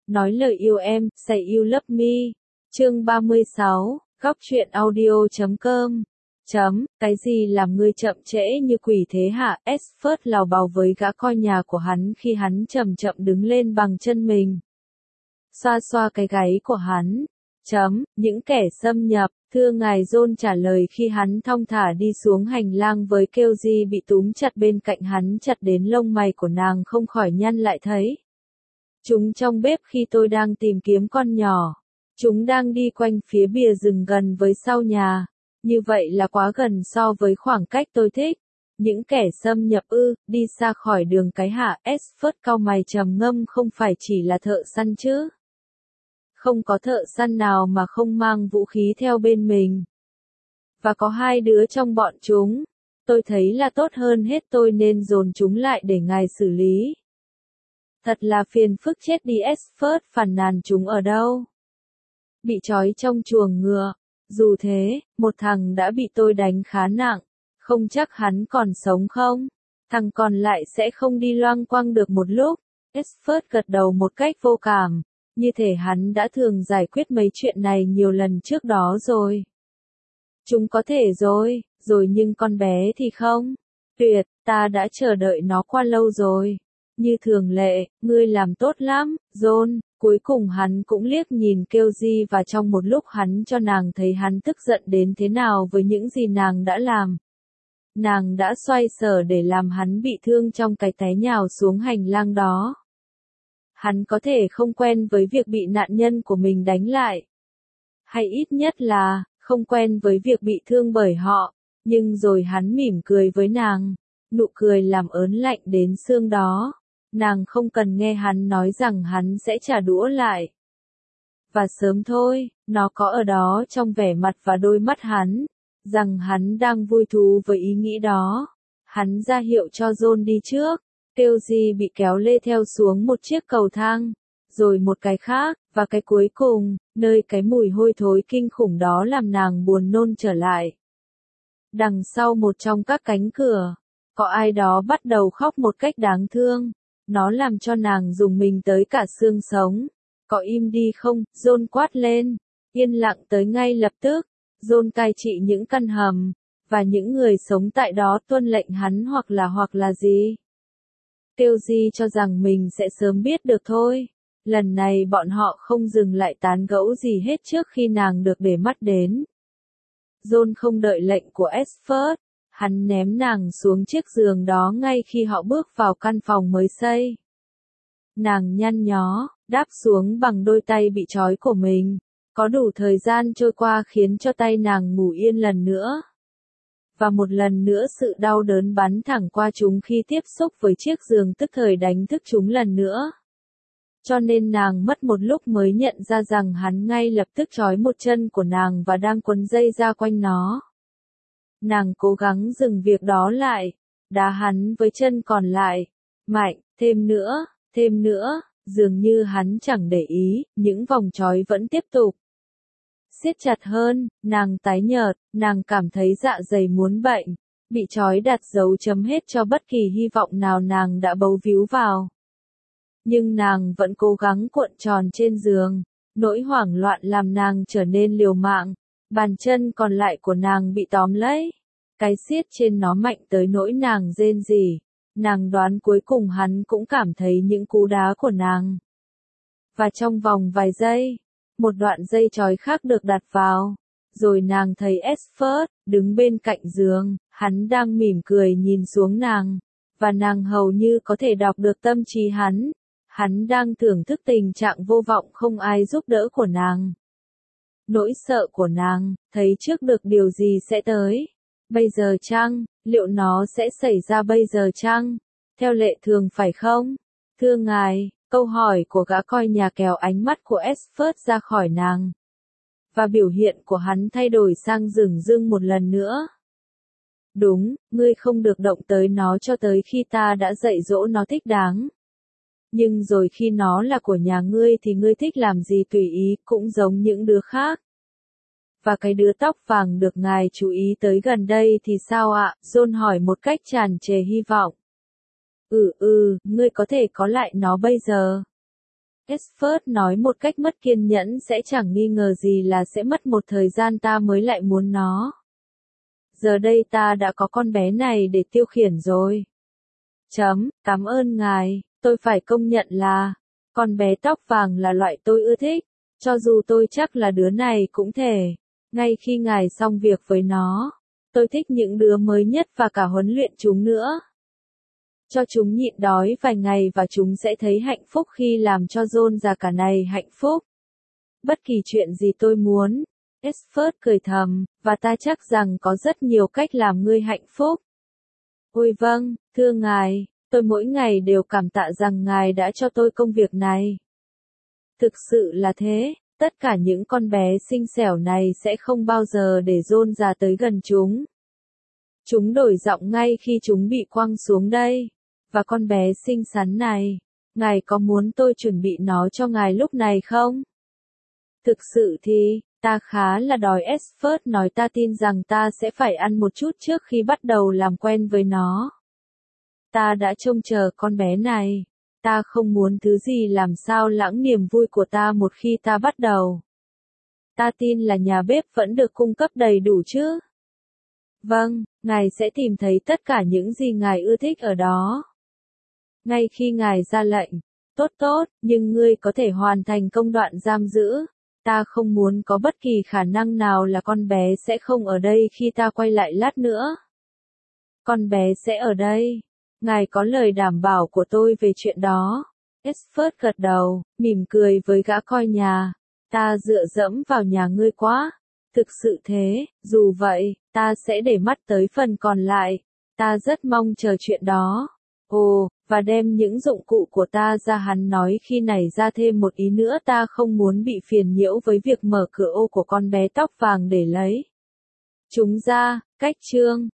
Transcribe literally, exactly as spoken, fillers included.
Nói lời yêu em, say you love me. Chương ba mươi sáu, góc truyện audio chấm com. Chấm, cái gì làm ngươi chậm trễ như quỷ thế hả? Esfert lào bào với gã coi nhà của hắn khi hắn chậm chậm đứng lên bằng chân mình. Xoa xoa cái gáy của hắn. Chấm, những kẻ xâm nhập, thưa ngài John trả lời khi hắn thong thả đi xuống hành lang với Kelly bị túm chặt bên cạnh hắn chặt đến lông mày của nàng không khỏi nhăn lại thấy. Chúng trong bếp khi tôi đang tìm kiếm con nhỏ. Chúng đang đi quanh phía bìa rừng gần với sau nhà. Như vậy là quá gần so với khoảng cách tôi thích. Những kẻ xâm nhập ư, đi xa khỏi đường cái hạ. Esfert cau mày trầm ngâm không phải chỉ là thợ săn chứ. Không có thợ săn nào mà không mang vũ khí theo bên mình. Và có hai đứa trong bọn chúng. Tôi thấy là tốt hơn hết tôi nên dồn chúng lại để ngài xử lý. Thật là phiền phức chết đi. Esfert phàn nàn chúng ở đâu? Bị trói trong chuồng ngựa. Dù thế, một thằng đã bị tôi đánh khá nặng. Không chắc hắn còn sống không? Thằng còn lại sẽ không đi loang quang được một lúc. Esfert gật đầu một cách vô cảm. Như thể hắn đã thường giải quyết mấy chuyện này nhiều lần trước đó rồi. Chúng có thể rồi, rồi nhưng con bé thì không. Tuyệt, ta đã chờ đợi nó qua lâu rồi. Như thường lệ, ngươi làm tốt lắm, John. Cuối cùng hắn cũng liếc nhìn Kelly và trong một lúc hắn cho nàng thấy hắn tức giận đến thế nào với những gì nàng đã làm. Nàng đã xoay sở để làm hắn bị thương trong cái té nhào xuống hành lang đó. Hắn có thể không quen với việc bị nạn nhân của mình đánh lại. Hay ít nhất là, không quen với việc bị thương bởi họ. Nhưng rồi hắn mỉm cười với nàng. Nụ cười làm ớn lạnh đến xương đó. Nàng không cần nghe hắn nói rằng hắn sẽ trả đũa lại. Và sớm thôi, nó có ở đó trong vẻ mặt và đôi mắt hắn. Rằng hắn đang vui thú với ý nghĩ đó. Hắn ra hiệu cho John đi trước. Kelly bị kéo lê theo xuống một chiếc cầu thang, rồi một cái khác, và cái cuối cùng, nơi cái mùi hôi thối kinh khủng đó làm nàng buồn nôn trở lại. Đằng sau một trong các cánh cửa, có ai đó bắt đầu khóc một cách đáng thương. Nó làm cho nàng rùng mình tới cả xương sống. Có im đi không? John quát lên. Yên lặng tới ngay lập tức. John cai trị những căn hầm, và những người sống tại đó tuân lệnh hắn hoặc là hoặc là gì. Kelly cho rằng mình sẽ sớm biết được thôi. Lần này bọn họ không dừng lại tán gẫu gì hết trước khi nàng được để mắt đến. John không đợi lệnh của Esfert. Hắn ném nàng xuống chiếc giường đó ngay khi họ bước vào căn phòng mới xây. Nàng nhăn nhó, đáp xuống bằng đôi tay bị trói của mình. Có đủ thời gian trôi qua khiến cho tay nàng ngủ yên lần nữa. Và một lần nữa sự đau đớn bắn thẳng qua chúng khi tiếp xúc với chiếc giường tức thời đánh thức chúng lần nữa. Cho nên nàng mất một lúc mới nhận ra rằng hắn ngay lập tức trói một chân của nàng và đang quấn dây ra quanh nó. Nàng cố gắng dừng việc đó lại, đá hắn với chân còn lại. Mạnh, thêm nữa, thêm nữa, dường như hắn chẳng để ý, những vòng trói vẫn tiếp tục. Siết chặt hơn, nàng tái nhợt, nàng cảm thấy dạ dày muốn bệnh, bị trói đặt dấu chấm hết cho bất kỳ hy vọng nào nàng đã bấu víu vào. Nhưng nàng vẫn cố gắng cuộn tròn trên giường, nỗi hoảng loạn làm nàng trở nên liều mạng, bàn chân còn lại của nàng bị tóm lấy. Cái siết trên nó mạnh tới nỗi nàng rên rỉ, nàng đoán cuối cùng hắn cũng cảm thấy những cú đá của nàng. Và trong vòng vài giây, một đoạn dây trói khác được đặt vào, rồi nàng thấy Esfert, đứng bên cạnh giường, hắn đang mỉm cười nhìn xuống nàng, và nàng hầu như có thể đọc được tâm trí hắn, hắn đang thưởng thức tình trạng vô vọng không ai giúp đỡ của nàng. Nỗi sợ của nàng, thấy trước được điều gì sẽ tới. Bây giờ chăng, liệu nó sẽ xảy ra bây giờ chăng? Theo lệ thường phải không? Thưa ngài. Câu hỏi của gã coi nhà kéo ánh mắt của Esfert ra khỏi nàng. Và biểu hiện của hắn thay đổi sang dửng dưng một lần nữa. Đúng, ngươi không được động tới nó cho tới khi ta đã dạy dỗ nó thích đáng. Nhưng rồi khi nó là của nhà ngươi thì ngươi thích làm gì tùy ý, cũng giống những đứa khác. Và cái đứa tóc vàng được ngài chú ý tới gần đây thì sao ạ? John hỏi một cách tràn trề hy vọng. Ừ ừ, ngươi có thể có lại nó bây giờ. Expert nói một cách mất kiên nhẫn sẽ chẳng nghi ngờ gì là sẽ mất một thời gian ta mới lại muốn nó. Giờ đây ta đã có con bé này để tiêu khiển rồi. Chấm, cảm ơn ngài, tôi phải công nhận là, con bé tóc vàng là loại tôi ưa thích, cho dù tôi chắc là đứa này cũng thể. Ngay khi ngài xong việc với nó, tôi thích những đứa mới nhất và cả huấn luyện chúng nữa. Cho chúng nhịn đói vài ngày và chúng sẽ thấy hạnh phúc khi làm cho John già cả này hạnh phúc. Bất kỳ chuyện gì tôi muốn. Expert cười thầm, và ta chắc rằng có rất nhiều cách làm ngươi hạnh phúc. Ôi vâng, thưa ngài, tôi mỗi ngày đều cảm tạ rằng ngài đã cho tôi công việc này. Thực sự là thế, tất cả những con bé xinh xẻo này sẽ không bao giờ để John già tới gần chúng. Chúng đổi giọng ngay khi chúng bị quăng xuống đây. Và con bé xinh xắn này, ngài có muốn tôi chuẩn bị nó cho ngài lúc này không? Thực sự thì, ta khá là đói. Expert nói ta tin rằng ta sẽ phải ăn một chút trước khi bắt đầu làm quen với nó. Ta đã trông chờ con bé này. Ta không muốn thứ gì làm sao lãng niềm vui của ta một khi ta bắt đầu. Ta tin là nhà bếp vẫn được cung cấp đầy đủ chứ? Vâng, ngài sẽ tìm thấy tất cả những gì ngài ưa thích ở đó. Ngay khi ngài ra lệnh, tốt tốt, nhưng ngươi có thể hoàn thành công đoạn giam giữ. Ta không muốn có bất kỳ khả năng nào là con bé sẽ không ở đây khi ta quay lại lát nữa. Con bé sẽ ở đây. Ngài có lời đảm bảo của tôi về chuyện đó. Expert gật đầu, mỉm cười với gã coi nhà. Ta dựa dẫm vào nhà ngươi quá. Thực sự thế, dù vậy, ta sẽ để mắt tới phần còn lại. Ta rất mong chờ chuyện đó. Ồ, và đem những dụng cụ của ta ra. Hắn nói khi nảy ra thêm một ý nữa, ta không muốn bị phiền nhiễu với việc mở cửa ô của con bé tóc vàng để lấy chúng ra. Cách chương